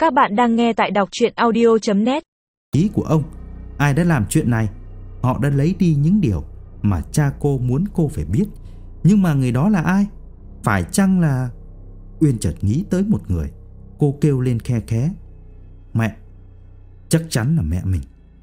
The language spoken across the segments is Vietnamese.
Các bạn đang nghe tại đọc truyện audio.net. Ý của ông, ai đã làm chuyện này? Họ đã lấy đi những điều mà cha cô muốn cô phải biết. Nhưng mà người đó là ai? Phải chăng là... Uyên chợt nghĩ tới một người. Cô kêu lên khe khẽ: Mẹ! Chắc chắn là mẹ mình.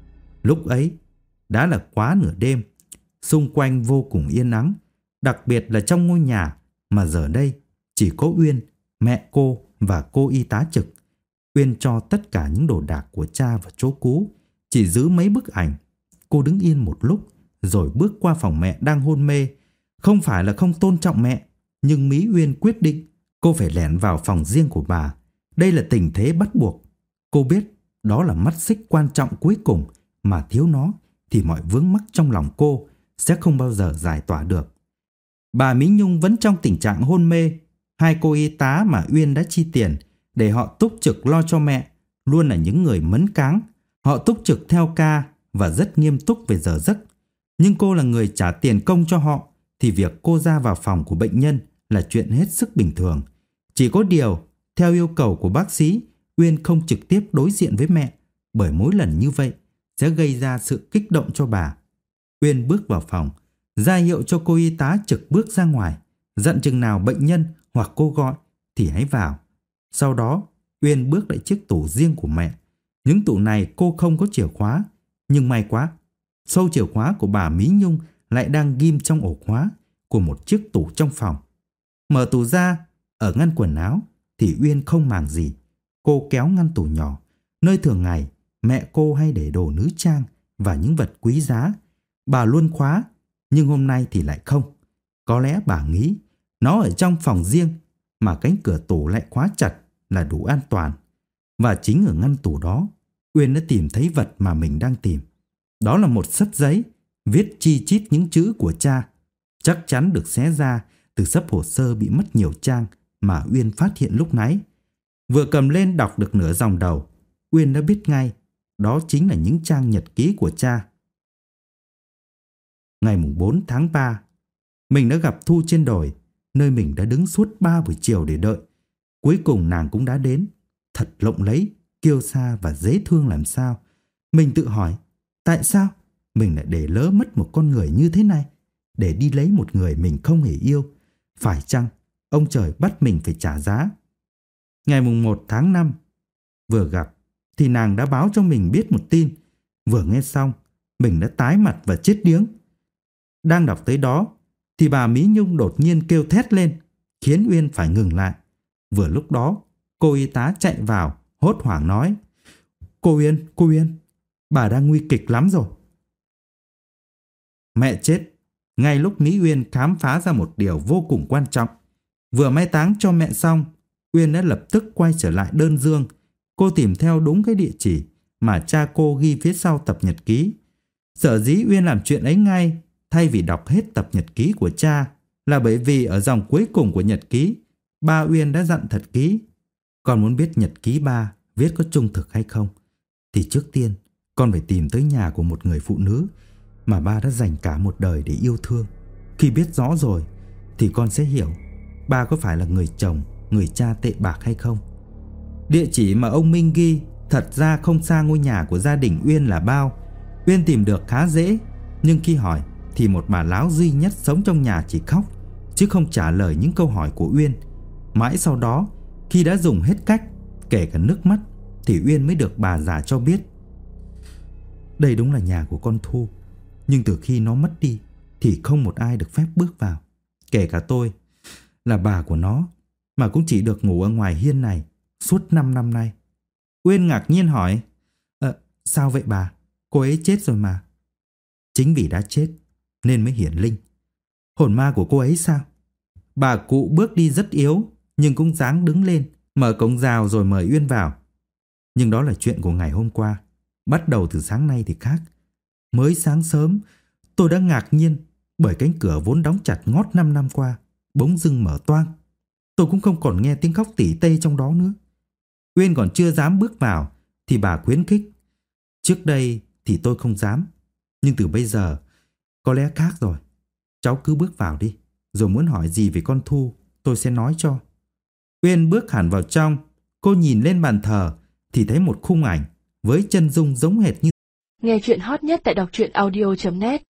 Lúc ấy đã là quá nửa đêm, xung quanh vô cùng yên ắng, đặc biệt là trong ngôi nhà mà giờ đây chỉ có Uyên, mẹ cô và cô y tá trực. Uyên cho tất cả những đồ đạc của cha vào chỗ cũ, chỉ giữ mấy bức ảnh. Cô đứng yên một lúc rồi bước qua phòng mẹ đang hôn mê. Không phải là không tôn trọng mẹ, nhưng Mỹ Uyên quyết định cô phải lẻn vào phòng riêng của bà. Đây là tình thế bắt buộc. Cô biết đó là mắt xích quan trọng cuối cùng, mà thiếu nó thì mọi vướng mắc trong lòng cô sẽ không bao giờ giải tỏa được. Bà Mỹ Nhung vẫn trong tình trạng hôn mê. Hai cô y tá mà Uyên đã chi tiền để họ túc trực lo cho mẹ luôn là những người mấn cáng. Họ túc trực theo ca và rất nghiêm túc về giờ giấc. Nhưng cô là người trả tiền công cho họ, thì việc cô ra vào phòng của bệnh nhân là chuyện hết sức bình thường. Chỉ có điều, theo yêu cầu của bác sĩ, Uyên không trực tiếp đối diện với mẹ, bởi mỗi lần như vậy sẽ gây ra sự kích động cho bà. Uyên bước vào phòng, ra hiệu cho cô y tá trực bước ra ngoài, dặn chừng nào bệnh nhân hoặc cô gọi thì hãy vào. Sau đó, Uyên bước lại chiếc tủ riêng của mẹ. Những tủ này cô không có chìa khóa, nhưng may quá, sâu chìa khóa của bà Mỹ Nhung lại đang ghim trong ổ khóa của một chiếc tủ trong phòng. Mở tủ ra, ở ngăn quần áo thì Uyên không màng gì. Cô kéo ngăn tủ nhỏ, nơi thường ngày mẹ cô hay để đồ nữ trang và những vật quý giá. Bà luôn khóa, nhưng hôm nay thì lại không. Có lẽ bà nghĩ nó ở trong phòng riêng, mà cánh cửa tủ lại khóa chặt là đủ an toàn. Và chính ở ngăn tủ đó, Uyên đã tìm thấy vật mà mình đang tìm. Đó là một xấp giấy viết chi chít những chữ của cha, chắc chắn được xé ra từ xấp hồ sơ bị mất nhiều trang mà Uyên phát hiện lúc nãy. Vừa cầm lên đọc được nửa dòng đầu, Uyên đã biết ngay đó chính là những trang nhật ký của cha. Ngày 4 tháng 3, mình đã gặp Thu trên đồi, nơi mình đã đứng suốt 3 buổi chiều để đợi. Cuối cùng nàng cũng đã đến, thật lộng lẫy, kiêu sa và dễ thương làm sao. Mình tự hỏi, tại sao mình lại để lỡ mất một con người như thế này, để đi lấy một người mình không hề yêu? Phải chăng ông trời bắt mình phải trả giá? Ngày 1 tháng 5, vừa gặp thì nàng đã báo cho mình biết một tin. Vừa nghe xong, mình đã tái mặt và chết điếng. Đang đọc tới đó thì bà Mỹ Nhung đột nhiên kêu thét lên, khiến Uyên phải ngừng lại. Vừa lúc đó, cô y tá chạy vào, hốt hoảng nói: cô Uyên, bà đang nguy kịch lắm rồi. Mẹ chết. Ngay lúc Mỹ Uyên khám phá ra một điều vô cùng quan trọng. Vừa mai táng cho mẹ xong, Uyên đã lập tức quay trở lại đơn dương. Cô tìm theo đúng cái địa chỉ mà cha cô ghi phía sau tập nhật ký. Sở dĩ Uyên làm chuyện ấy ngay thay vì đọc hết tập nhật ký của cha là bởi vì ở dòng cuối cùng của nhật ký, ba Uyên đã dặn thật kỹ: con muốn biết nhật ký ba viết có trung thực hay không, thì trước tiên con phải tìm tới nhà của một người phụ nữ mà ba đã dành cả một đời để yêu thương. Khi biết rõ rồi thì con sẽ hiểu ba có phải là người chồng, người cha tệ bạc hay không. Địa chỉ mà ông Minh ghi thật ra không xa ngôi nhà của gia đình Uyên là bao. Uyên tìm được khá dễ, nhưng khi hỏi thì một bà láo duy nhất sống trong nhà chỉ khóc, chứ không trả lời những câu hỏi của Uyên. Mãi sau đó, khi đã dùng hết cách, kể cả nước mắt, thì Uyên mới được bà già cho biết: đây đúng là nhà của con Thu, nhưng từ khi nó mất đi thì không một ai được phép bước vào. Kể cả tôi, là bà của nó, mà cũng chỉ được ngủ ở ngoài hiên này suốt 5 năm nay. Uyên ngạc nhiên hỏi: sao vậy bà? Cô ấy chết rồi mà. Chính vì đã chết nên mới hiển linh. Hồn ma của cô ấy sao? Bà cụ bước đi rất yếu, nhưng cũng dáng đứng lên, mở cổng rào rồi mời Uyên vào. Nhưng đó là chuyện của ngày hôm qua. Bắt đầu từ sáng nay thì khác. Mới sáng sớm, tôi đã ngạc nhiên bởi cánh cửa vốn đóng chặt ngót 5 năm qua bỗng dưng mở toang. Tôi cũng không còn nghe tiếng khóc tỉ tê trong đó nữa. Uyên còn chưa dám bước vào thì bà khuyến khích: trước đây thì tôi không dám, nhưng từ bây giờ có lẽ khác rồi. Cháu cứ bước vào đi, rồi muốn hỏi gì về con Thu tôi sẽ nói cho. Uyên bước hẳn vào trong. Cô nhìn lên bàn thờ thì thấy một khung ảnh với chân dung giống hệt như. Nghe chuyện hot nhất tại đọc truyện audio.net